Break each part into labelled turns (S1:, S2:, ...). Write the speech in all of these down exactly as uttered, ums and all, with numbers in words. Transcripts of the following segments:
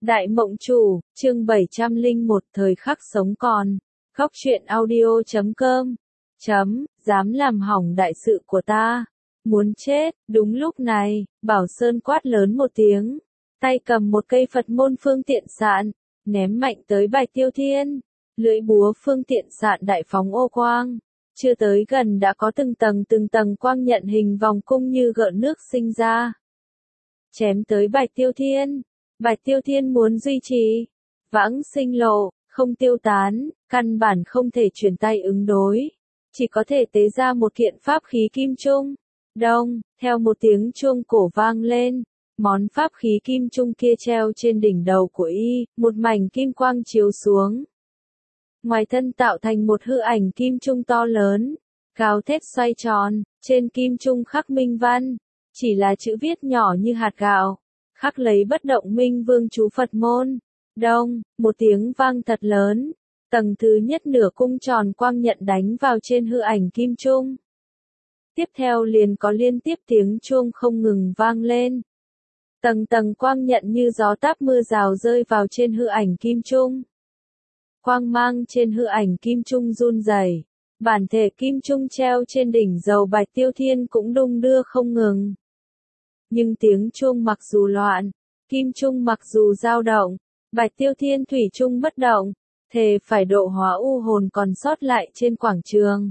S1: Đại Mộng Chủ, chương bảy trăm lẻ một thời khắc sống còn. Góc truyện audio chấm com. Chấm, dám làm hỏng đại sự của ta. Muốn chết, đúng lúc này, Bảo Sơn quát lớn một tiếng. Tay cầm một cây Phật môn phương tiện sạn, ném mạnh tới Bạch Tiêu Thiên. Lưỡi búa phương tiện sạn đại phóng ô quang. Chưa tới gần đã có từng tầng từng tầng quang nhận hình vòng cung như gợn nước sinh ra. Chém tới Bạch Tiêu Thiên. Bạch Tiêu Thiên muốn duy trì vãng sinh lộ, không tiêu tán, căn bản không thể chuyển tay ứng đối. Chỉ có thể tế ra một kiện pháp khí kim trung. Đông, theo một tiếng chuông cổ vang lên, món pháp khí kim trung kia treo trên đỉnh đầu của y, một mảnh kim quang chiếu xuống. Ngoài thân tạo thành một hư ảnh kim trung to lớn, cao thét xoay tròn, trên kim trung khắc minh văn, chỉ là chữ viết nhỏ như hạt gạo. Khắc lấy bất động minh vương chú Phật môn. Đông, một tiếng vang thật lớn. Tầng thứ nhất nửa cung tròn quang nhận đánh vào trên hư ảnh kim trung. Tiếp theo liền có liên tiếp tiếng chuông không ngừng vang lên. Tầng tầng quang nhận như gió táp mưa rào rơi vào trên hư ảnh kim trung. Quang mang trên hư ảnh kim trung run rẩy. Bản thể kim trung treo trên đỉnh dầu Bạch Tiêu Thiên cũng đung đưa không ngừng. Nhưng tiếng chuông mặc dù loạn, kim trung mặc dù dao động, Bạch Tiêu Thiên thủy chung bất động, thề phải độ hóa u hồn còn sót lại trên quảng trường.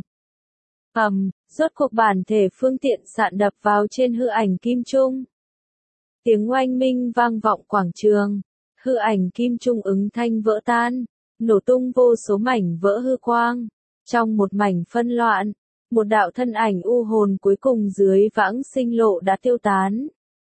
S1: Ầm, rốt cuộc bản thể phương tiện sạn đập vào trên hư ảnh kim trung. Tiếng oanh minh vang vọng quảng trường, hư ảnh kim trung ứng thanh vỡ tan, nổ tung vô số mảnh vỡ hư quang. Trong một mảnh phân loạn, một đạo thân ảnh u hồn cuối cùng dưới vãng sinh lộ đã tiêu tán.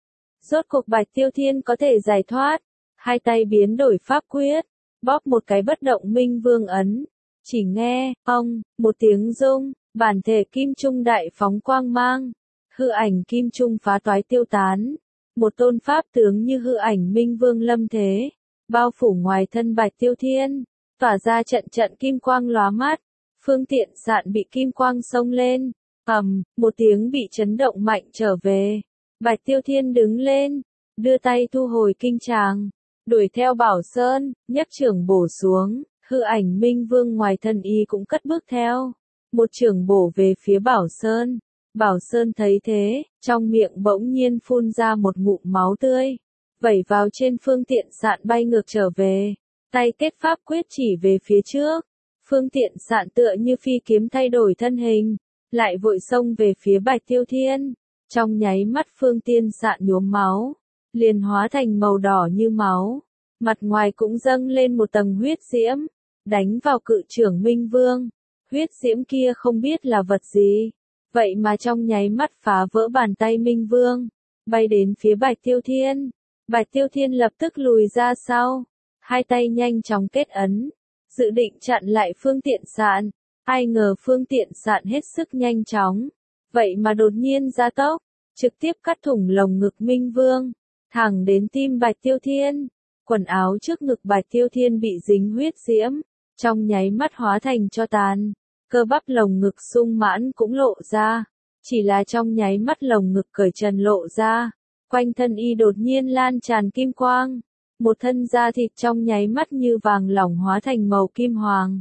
S1: Rốt cuộc Bạch Tiêu Thiên có thể giải thoát, hai tay biến đổi pháp quyết, bóp một cái bất động minh vương ấn. Chỉ nghe, ông, một tiếng rung, bản thể kim trung đại phóng quang mang, hư ảnh kim trung phá toái tiêu tán. Một tôn pháp tướng như hư ảnh minh vương lâm thế, bao phủ ngoài thân Bạch Tiêu Thiên, tỏa ra trận trận kim quang lóa mắt. Phương tiện sạn bị kim quang xông lên, ầm, một tiếng bị chấn động mạnh trở về. Bạch Tiêu Thiên đứng lên, đưa tay thu hồi kinh tràng, đuổi theo Bảo Sơn, nhấc chưởng bổ xuống, hư ảnh minh vương ngoài thân y cũng cất bước theo. Một chưởng bổ về phía Bảo Sơn. Bảo Sơn thấy thế, trong miệng bỗng nhiên phun ra một ngụm máu tươi, vẩy vào trên phương tiện sạn bay ngược trở về, tay kết pháp quyết chỉ về phía trước. Phương tiện sạn tựa như phi kiếm thay đổi thân hình, lại vội xông về phía Bạch Tiêu Thiên. Trong nháy mắt phương tiên sạn nhuốm máu, liền hóa thành màu đỏ như máu. Mặt ngoài cũng dâng lên một tầng huyết diễm, đánh vào cự trưởng Minh Vương. Huyết diễm kia không biết là vật gì, vậy mà trong nháy mắt phá vỡ bàn tay Minh Vương, bay đến phía Bạch Tiêu Thiên. Bạch Tiêu Thiên lập tức lùi ra sau, hai tay nhanh chóng kết ấn, dự định chặn lại phương tiện sạn. Ai ngờ phương tiện sạn hết sức nhanh chóng, vậy mà đột nhiên gia tốc, trực tiếp cắt thủng lồng ngực Minh Vương, thẳng đến tim Bạch Tiêu Thiên. Quần áo trước ngực Bạch Tiêu Thiên bị dính huyết diễm, trong nháy mắt hóa thành tro tàn, cơ bắp lồng ngực sung mãn cũng lộ ra, chỉ là trong nháy mắt lồng ngực cởi trần lộ ra, quanh thân y đột nhiên lan tràn kim quang. Một thân da thịt trong nháy mắt như vàng lỏng hóa thành màu kim hoàng.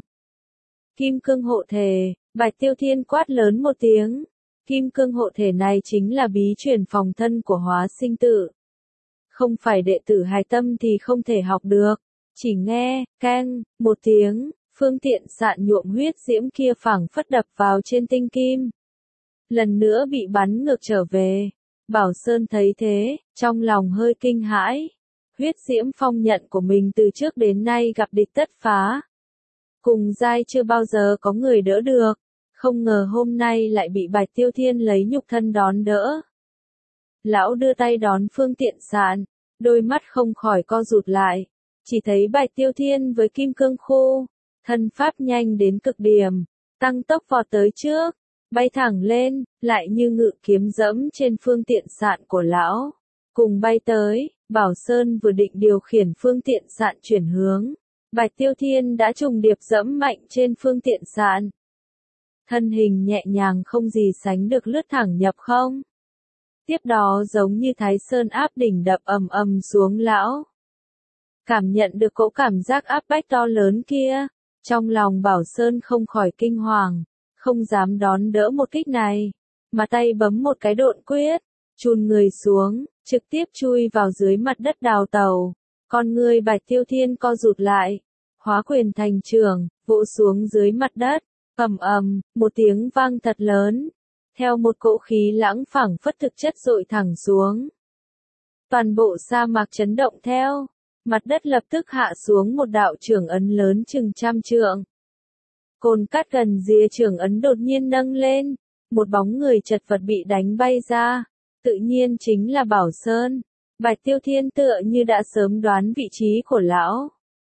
S1: Kim cương hộ thể, Bạch Tiêu Thiên quát lớn một tiếng. Kim cương hộ thể này chính là bí truyền phòng thân của hóa sinh tử. Không phải đệ tử hài tâm thì không thể học được. Chỉ nghe, keng, một tiếng, phương tiện sạn nhuộm huyết diễm kia phảng phất đập vào trên tinh kim. Lần nữa bị bắn ngược trở về. Bảo Sơn thấy thế, trong lòng hơi kinh hãi. Huyết diễm phong nhận của mình từ trước đến nay gặp địch tất phá. Cùng giai chưa bao giờ có người đỡ được, không ngờ hôm nay lại bị Bạch Tiêu Thiên lấy nhục thân đón đỡ. Lão đưa tay đón phương tiện sạn, đôi mắt không khỏi co rụt lại, chỉ thấy Bạch Tiêu Thiên với kim cương khô, thân pháp nhanh đến cực điểm, tăng tốc vọt tới trước, bay thẳng lên, lại như ngự kiếm dẫm trên phương tiện sạn của lão. Cùng bay tới, Bảo Sơn vừa định điều khiển phương tiện sạn chuyển hướng, Bạch Tiêu Thiên đã trùng điệp dẫm mạnh trên phương tiện sạn. Thân hình nhẹ nhàng không gì sánh được lướt thẳng nhập không. Tiếp đó giống như Thái Sơn áp đỉnh đập ầm ầm xuống lão. Cảm nhận được cỗ cảm giác áp bách to lớn kia, trong lòng Bảo Sơn không khỏi kinh hoàng, không dám đón đỡ một kích này, mà tay bấm một cái độn quyết, chùn người xuống, trực tiếp chui vào dưới mặt đất đào tàu. Con ngươi Bạch Tiêu Thiên co rụt lại, hóa quyền thành trưởng, vỗ xuống dưới mặt đất, ầm ầm, một tiếng vang thật lớn, theo một cỗ khí lãng phảng phất thực chất dội thẳng xuống. Toàn bộ sa mạc chấn động theo, mặt đất lập tức hạ xuống một đạo trưởng ấn lớn chừng trăm trượng. Cồn cát gần rìa trưởng ấn đột nhiên nâng lên, một bóng người chật vật bị đánh bay ra, tự nhiên chính là Bảo Sơn. Bạch Tiêu Thiên tựa như đã sớm đoán vị trí của lão.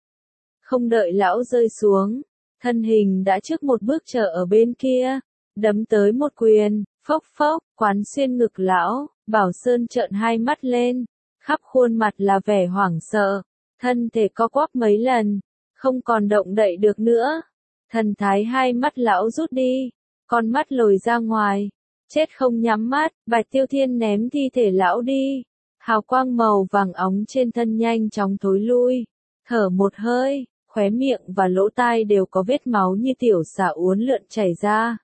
S1: Không đợi lão rơi xuống, thân hình đã trước một bước chờ ở bên kia, đấm tới một quyền, phốc phốc, quán xuyên ngực lão. Bảo Sơn trợn hai mắt lên, khắp khuôn mặt là vẻ hoảng sợ, thân thể co quắp mấy lần, không còn động đậy được nữa. Thần thái hai mắt lão rút đi, con mắt lồi ra ngoài, chết không nhắm mắt. Bạch Tiêu Thiên ném thi thể lão đi, hào quang màu vàng óng trên thân nhanh chóng thối lui, thở một hơi, khóe miệng và lỗ tai đều có vết máu như tiểu xà uốn lượn chảy ra.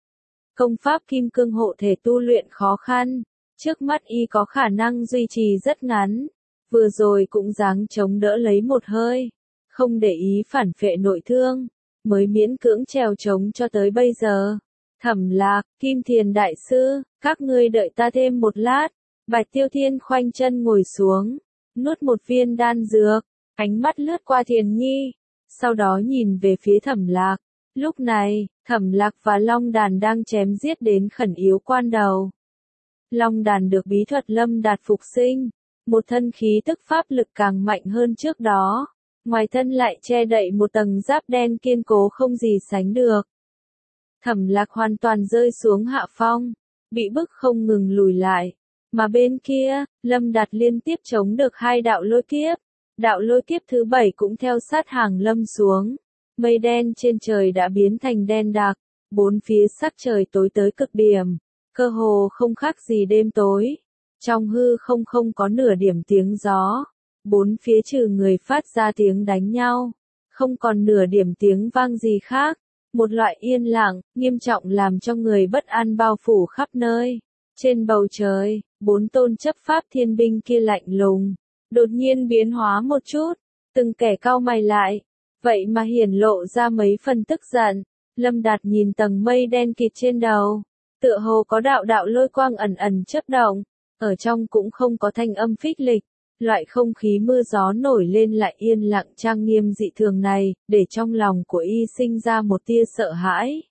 S1: Công pháp kim cương hộ thể tu luyện khó khăn, trước mắt y có khả năng duy trì rất ngắn, vừa rồi cũng dáng chống đỡ lấy một hơi, không để ý phản phệ nội thương, mới miễn cưỡng trèo chống cho tới bây giờ. Thẩm Lạc, Kim Thiền đại sư, các ngươi đợi ta thêm một lát. Bạch Tiêu Thiên khoanh chân ngồi xuống, nuốt một viên đan dược, ánh mắt lướt qua Thiền Nhi, sau đó nhìn về phía Thẩm Lạc. Lúc này, Thẩm Lạc và Long Đàn đang chém giết đến khẩn yếu quan đầu. Long Đàn được bí thuật Lâm Đạt phục sinh, một thân khí tức pháp lực càng mạnh hơn trước đó, ngoài thân lại che đậy một tầng giáp đen kiên cố không gì sánh được. Thẩm Lạc hoàn toàn rơi xuống hạ phong, bị bức không ngừng lùi lại, mà bên kia, Lâm Đạt liên tiếp chống được hai đạo lôi kiếp, đạo lôi kiếp thứ bảy cũng theo sát hàng lâm xuống. Mây đen trên trời đã biến thành đen đặc, bốn phía sắc trời tối tới cực điểm, cơ hồ không khác gì đêm tối. Trong hư không không có nửa điểm tiếng gió, bốn phía trừ người phát ra tiếng đánh nhau, không còn nửa điểm tiếng vang gì khác. Một loại yên lặng, nghiêm trọng làm cho người bất an bao phủ khắp nơi. Trên bầu trời, bốn tôn chấp pháp thiên binh kia lạnh lùng, đột nhiên biến hóa một chút, từng kẻ cau mày lại, vậy mà hiển lộ ra mấy phần tức giận. Lâm Đạt nhìn tầng mây đen kịt trên đầu, tựa hồ có đạo đạo lôi quang ẩn ẩn chớp động, ở trong cũng không có thanh âm phích lịch. Loại không khí mưa gió nổi lên lại yên lặng trang nghiêm dị thường này, để trong lòng của y sinh ra một tia sợ hãi.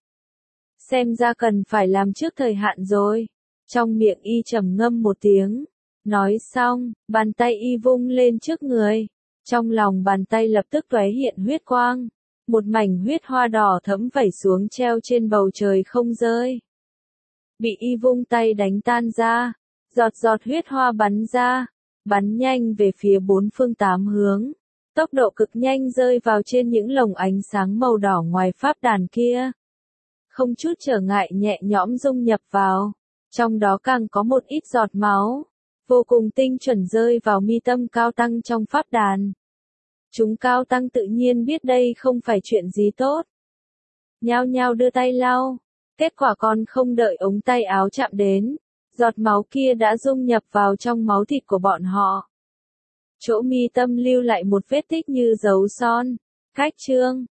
S1: Xem ra cần phải làm trước thời hạn rồi. Trong miệng y trầm ngâm một tiếng. Nói xong, bàn tay y vung lên trước người. Trong lòng bàn tay lập tức tóe hiện huyết quang. Một mảnh huyết hoa đỏ thẫm vẩy xuống treo trên bầu trời không rơi. Bị y vung tay đánh tan ra. Giọt giọt huyết hoa bắn ra. Bắn nhanh về phía bốn phương tám hướng, tốc độ cực nhanh rơi vào trên những lồng ánh sáng màu đỏ ngoài pháp đàn kia. Không chút trở ngại nhẹ nhõm dung nhập vào, trong đó càng có một ít giọt máu, vô cùng tinh chuẩn rơi vào mi tâm cao tăng trong pháp đàn. Chúng cao tăng tự nhiên biết đây không phải chuyện gì tốt. Nhao nhao đưa tay lau, kết quả còn không đợi ống tay áo chạm đến. Giọt máu kia đã dung nhập vào trong máu thịt của bọn họ. Chỗ mi tâm lưu lại một vết tích như dấu son. Cách chương